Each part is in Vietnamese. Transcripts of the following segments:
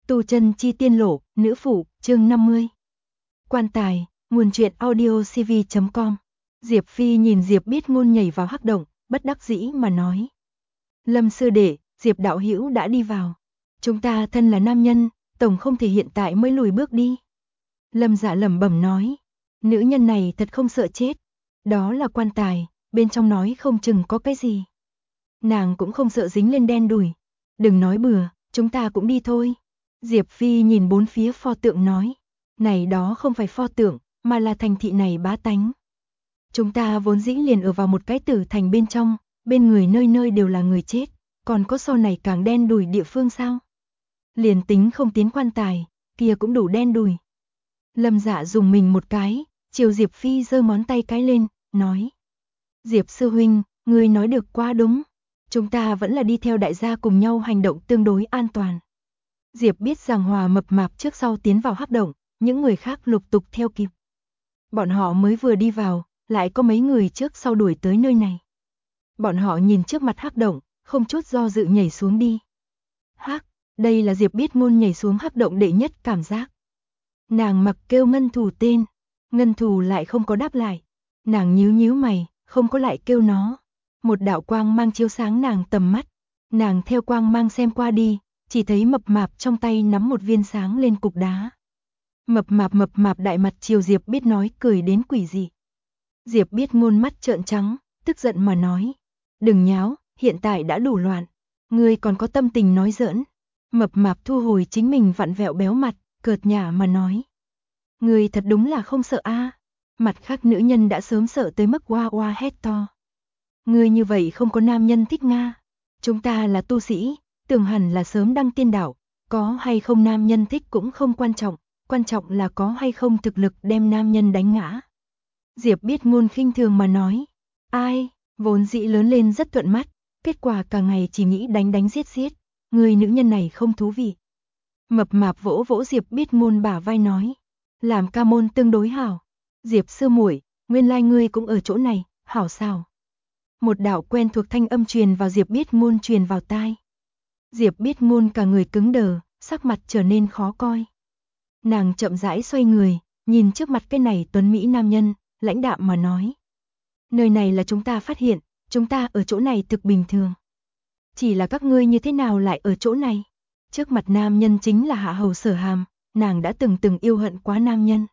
Tu chân chi tiên lộ, nữ phụ, chương 50. Quan tài, nguồn truyện audio cv.com. Diệp Phi nhìn Diệp Biết Ngôn nhảy vào hắc động, bất đắc dĩ mà nói. Lâm sư đệ, Diệp đạo hữu đã đi vào. Chúng ta thân là nam nhân, tổng không thể hiện tại mới lùi bước đi. Lâm Dạ lẩm bẩm nói. Nữ nhân này thật không sợ chết. Đó là quan tài, bên trong nói không chừng có cái gì. Nàng cũng không sợ dính lên đen đủi. Đừng nói bừa, chúng ta cũng đi thôi. Diệp Phi nhìn bốn phía pho tượng nói. Này đó không phải pho tượng, mà là thành thị này bá tánh. Chúng ta vốn dĩ liền ở vào một cái tử thành bên trong, bên người nơi nơi đều là người chết, còn có so này càng đen đủi địa phương sao? Liền tính không tiến quan tài, kia cũng đủ đen đủi. Lâm Dạ dùng mình một cái, chiều Diệp Phi giơ ngón tay cái lên, nói. Diệp sư huynh, ngươi nói được quá đúng. Chúng ta vẫn là đi theo đại gia cùng nhau hành động tương đối an toàn. Diệp biết rằng Hòa mập mạp trước sau tiến vào hắc động, những người khác lục tục theo kịp. Bọn họ mới vừa đi vào, lại có mấy người trước sau đuổi tới nơi này. Bọn họ nhìn trước mặt hắc động, không chút do dự nhảy xuống đi. Hắc, đây là Diệp Biết Ngôn nhảy xuống hắc động đệ nhất cảm giác. Nàng mặc kêu Ngân Thù tên, Ngân Thù lại không có đáp lại. Nàng nhíu nhíu mày, không có lại kêu nó. Một đạo quang mang chiếu sáng nàng tầm mắt. Nàng theo quang mang xem qua đi, chỉ thấy mập mạp trong tay nắm một viên sáng lên cục đá. Mập mạp đại mặt chiều Diệp Biết nói cười đến quỷ dị. Diệp Biết Ngôn mắt trợn trắng, tức giận mà nói. Đừng nháo, hiện tại đã đủ loạn. Ngươi còn có tâm tình nói giỡn. Mập mạp thu hồi chính mình vặn vẹo béo mặt, cợt nhả mà nói. Ngươi thật đúng là không sợ a. Mặt khác nữ nhân đã sớm sợ tới mức oa oa hét to. Ngươi như vậy không có nam nhân thích nga. Chúng ta là tu sĩ, tưởng hẳn là sớm đăng tiên đạo, có hay không nam nhân thích cũng không quan trọng là có hay không thực lực đem nam nhân đánh ngã. Diệp Biết Ngôn khinh thường mà nói, ai, vốn dĩ lớn lên rất thuận mắt, kết quả cả ngày chỉ nghĩ đánh giết, người nữ nhân này không thú vị. Mập mạp vỗ vỗ Diệp Biết Ngôn bả vai nói, làm ca môn tương đối hảo. Diệp sư muội, nguyên lai ngươi cũng ở chỗ này, hảo sao? Một đạo quen thuộc thanh âm truyền vào Diệp Biết Ngôn truyền vào tai. Diệp Biết Ngôn cả người cứng đờ, sắc mặt trở nên khó coi. Nàng chậm rãi xoay người, nhìn trước mặt cái này tuấn mỹ nam nhân, lãnh đạm mà nói. Nơi này là chúng ta phát hiện, chúng ta ở chỗ này thực bình thường. Chỉ là các ngươi như thế nào lại ở chỗ này? Trước mặt nam nhân chính là Hạ Hầu Sở Hàm, nàng đã từng yêu hận quá nam nhân.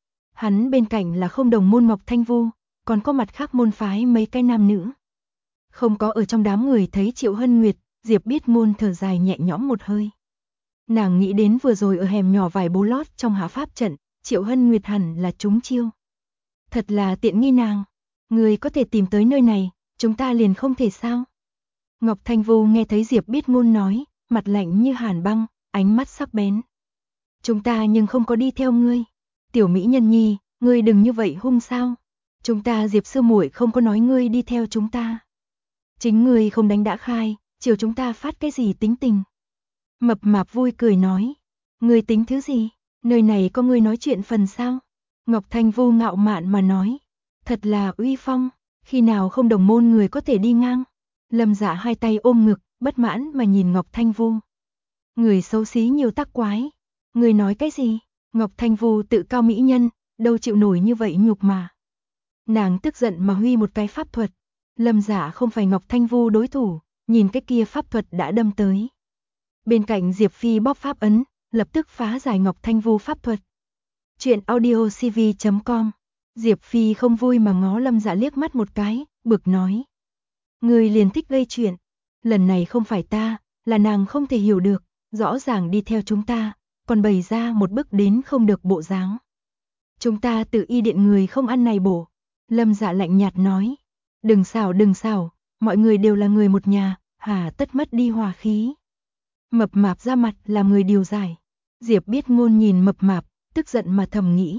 Hắn bên cạnh là không đồng môn Ngọc Thanh Vu, còn có mặt khác môn phái mấy cái nam nữ. Không có ở trong đám người thấy Triệu Hân Nguyệt, Diệp Biết Ngôn thở dài nhẹ nhõm một hơi. Nàng nghĩ đến vừa rồi ở hẻm nhỏ vài bố lót trong hạ pháp trận, Triệu Hân Nguyệt hẳn là trúng chiêu. Thật là tiện nghi nàng, người có thể tìm tới nơi này, chúng ta liền không thể sao? Ngọc Thanh Vu nghe thấy Diệp Biết Ngôn nói, mặt lạnh như hàn băng, ánh mắt sắc bén. Chúng ta nhưng không có đi theo ngươi. Tiểu mỹ nhân nhi, ngươi đừng như vậy hung sao? Chúng ta Diệp sư muội không có nói ngươi đi theo chúng ta. Chính ngươi không đánh đã khai, chiều chúng ta phát cái gì tính tình. Mập mạp vui cười nói, ngươi tính thứ gì, nơi này có ngươi nói chuyện phần sao? Ngọc Thanh Vu ngạo mạn mà nói, thật là uy phong, khi nào không đồng môn người có thể đi ngang. Lâm Dạ hai tay ôm ngực, bất mãn mà nhìn Ngọc Thanh Vu. Người xấu xí nhiều tác quái, ngươi nói cái gì? Ngọc Thanh Vu tự cao mỹ nhân, đâu chịu nổi như vậy nhục mà. Nàng tức giận mà huy một cái pháp thuật. Lâm Dạ không phải Ngọc Thanh Vu đối thủ, nhìn cái kia pháp thuật đã đâm tới. Bên cạnh Diệp Phi bóp pháp ấn, lập tức phá giải Ngọc Thanh Vu pháp thuật. Chuyện audio cv.com. Diệp Phi không vui mà ngó Lâm Dạ liếc mắt một cái, bực nói. Người liền thích gây chuyện. Lần này không phải ta, là nàng không thể hiểu được, rõ ràng đi theo chúng ta, còn bày ra một bước đến không được bộ dáng. Chúng ta tự y điện người không ăn này bổ. Lâm Dạ lạnh nhạt nói. Đừng xảo, mọi người đều là người một nhà, hà tất mất đi hòa khí. Mập mạp ra mặt làm người điều giải. Diệp Biết Ngôn nhìn mập mạp, tức giận mà thầm nghĩ.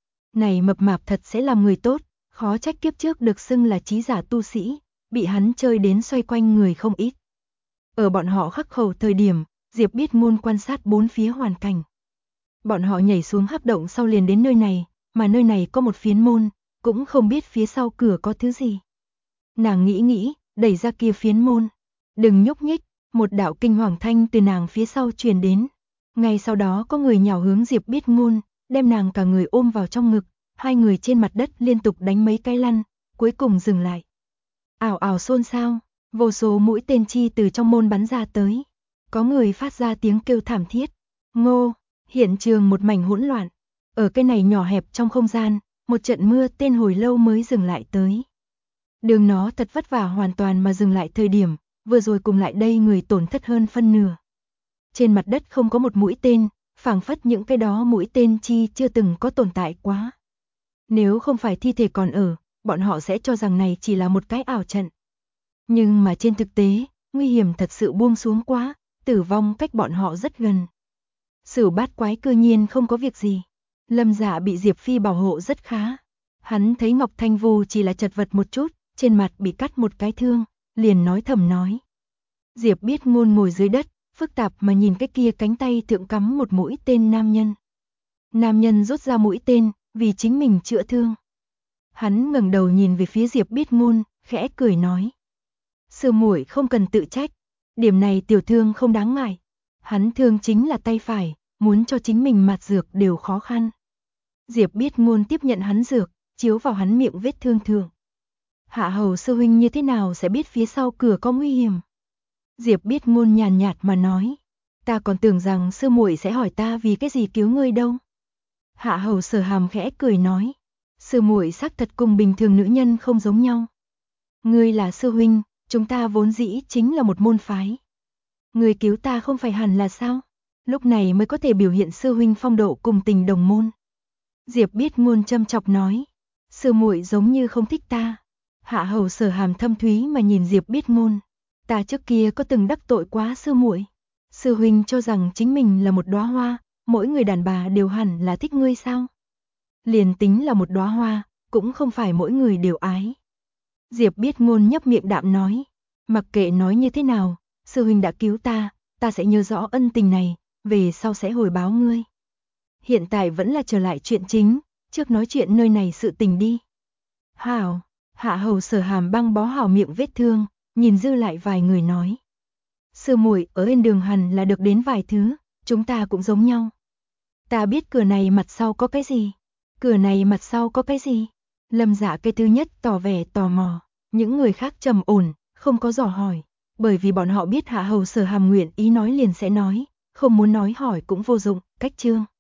Này mập mạp thật sẽ làm người tốt, khó trách kiếp trước được xưng là trí giả tu sĩ, bị hắn chơi đến xoay quanh người không ít. Ở bọn họ khắc khẩu thời điểm, Diệp Biết Ngôn quan sát bốn phía hoàn cảnh. Bọn họ nhảy xuống hắc động sau liền đến nơi này, mà nơi này có một phiến môn, cũng không biết phía sau cửa có thứ gì. Nàng nghĩ, đẩy ra kia phiến môn. Đừng nhúc nhích, một đạo kinh hoàng thanh từ nàng phía sau truyền đến. Ngay sau đó có người nhào hướng Diệp Biết Ngôn, đem nàng cả người ôm vào trong ngực, hai người trên mặt đất liên tục đánh mấy cái lăn, cuối cùng dừng lại. Ảo ảo xôn xao, vô số mũi tên chi từ trong môn bắn ra tới. Có người phát ra tiếng kêu thảm thiết. Ngô, hiện trường một mảnh hỗn loạn. Ở cái này nhỏ hẹp trong không gian, một trận mưa tên hồi lâu mới dừng lại tới. Đường nó thật vất vả hoàn toàn mà dừng lại thời điểm, vừa rồi cùng lại đây người tổn thất hơn phân nửa. Trên mặt đất không có một mũi tên, phảng phất những cái đó mũi tên chi chưa từng có tồn tại quá. Nếu không phải thi thể còn ở, bọn họ sẽ cho rằng này chỉ là một cái ảo trận. Nhưng mà trên thực tế, nguy hiểm thật sự buông xuống quá, tử vong cách bọn họ rất gần. Sửu bát quái cư nhiên không có việc gì. Lâm Dạ bị Diệp Phi bảo hộ rất khá. Hắn thấy Ngọc Thanh Vu chỉ là chật vật một chút, trên mặt bị cắt một cái thương, liền nói thầm nói. Diệp Biết Ngôn ngồi dưới đất, phức tạp mà nhìn cái kia cánh tay thượng cắm một mũi tên nam nhân. Nam nhân rút ra mũi tên, vì chính mình chữa thương. Hắn ngẩng đầu nhìn về phía Diệp Biết Ngôn, khẽ cười nói. Sư muội không cần tự trách, điểm này tiểu thương không đáng ngại. Hắn thương chính là tay phải, muốn cho chính mình mạt dược đều khó khăn. Diệp Biết Ngôn tiếp nhận hắn dược, chiếu vào hắn miệng vết thương thượng. Hạ hầu sư huynh như thế nào sẽ biết phía sau cửa có nguy hiểm? Diệp Biết Ngôn nhàn nhạt mà nói. Ta còn tưởng rằng sư muội sẽ hỏi ta vì cái gì cứu ngươi đâu. Hạ hầu Sở Hàm khẽ cười nói. Sư muội xác thật cùng bình thường nữ nhân không giống nhau. Ngươi là sư huynh, chúng ta vốn dĩ chính là một môn phái. Ngươi cứu ta không phải hẳn là sao? Lúc này mới có thể biểu hiện sư huynh phong độ cùng tình đồng môn. Diệp Biết Ngôn châm chọc nói. Sư muội giống như không thích ta. Hạ hầu Sở Hàm thâm thúy mà nhìn Diệp Biết Ngôn. Ta trước kia có từng đắc tội quá sư muội. Sư huynh cho rằng chính mình là một đóa hoa, mỗi người đàn bà đều hẳn là thích ngươi sao? Liền tính là một đóa hoa, cũng không phải mỗi người đều ái. Diệp Biết Ngôn nhấp miệng đạm nói, mặc kệ nói như thế nào, sư huynh đã cứu ta, ta sẽ nhớ rõ ân tình này, về sau sẽ hồi báo ngươi. Hiện tại vẫn là trở lại chuyện chính, trước nói chuyện nơi này sự tình đi. Hảo, Hạ hầu Sở Hàm băng bó hảo miệng vết thương, nhìn dư lại vài người nói. Sư muội ở bên đường hẳn là được đến vài thứ, chúng ta cũng giống nhau. Ta biết cửa này mặt sau có cái gì. Cửa này mặt sau có cái gì? Lâm Dạ cái thứ nhất tỏ vẻ tò mò. Những người khác trầm ổn, không có dò hỏi. Bởi vì bọn họ biết Hạ hầu Sở Hàm nguyện ý nói liền sẽ nói. Không muốn nói hỏi cũng vô dụng, cách chương.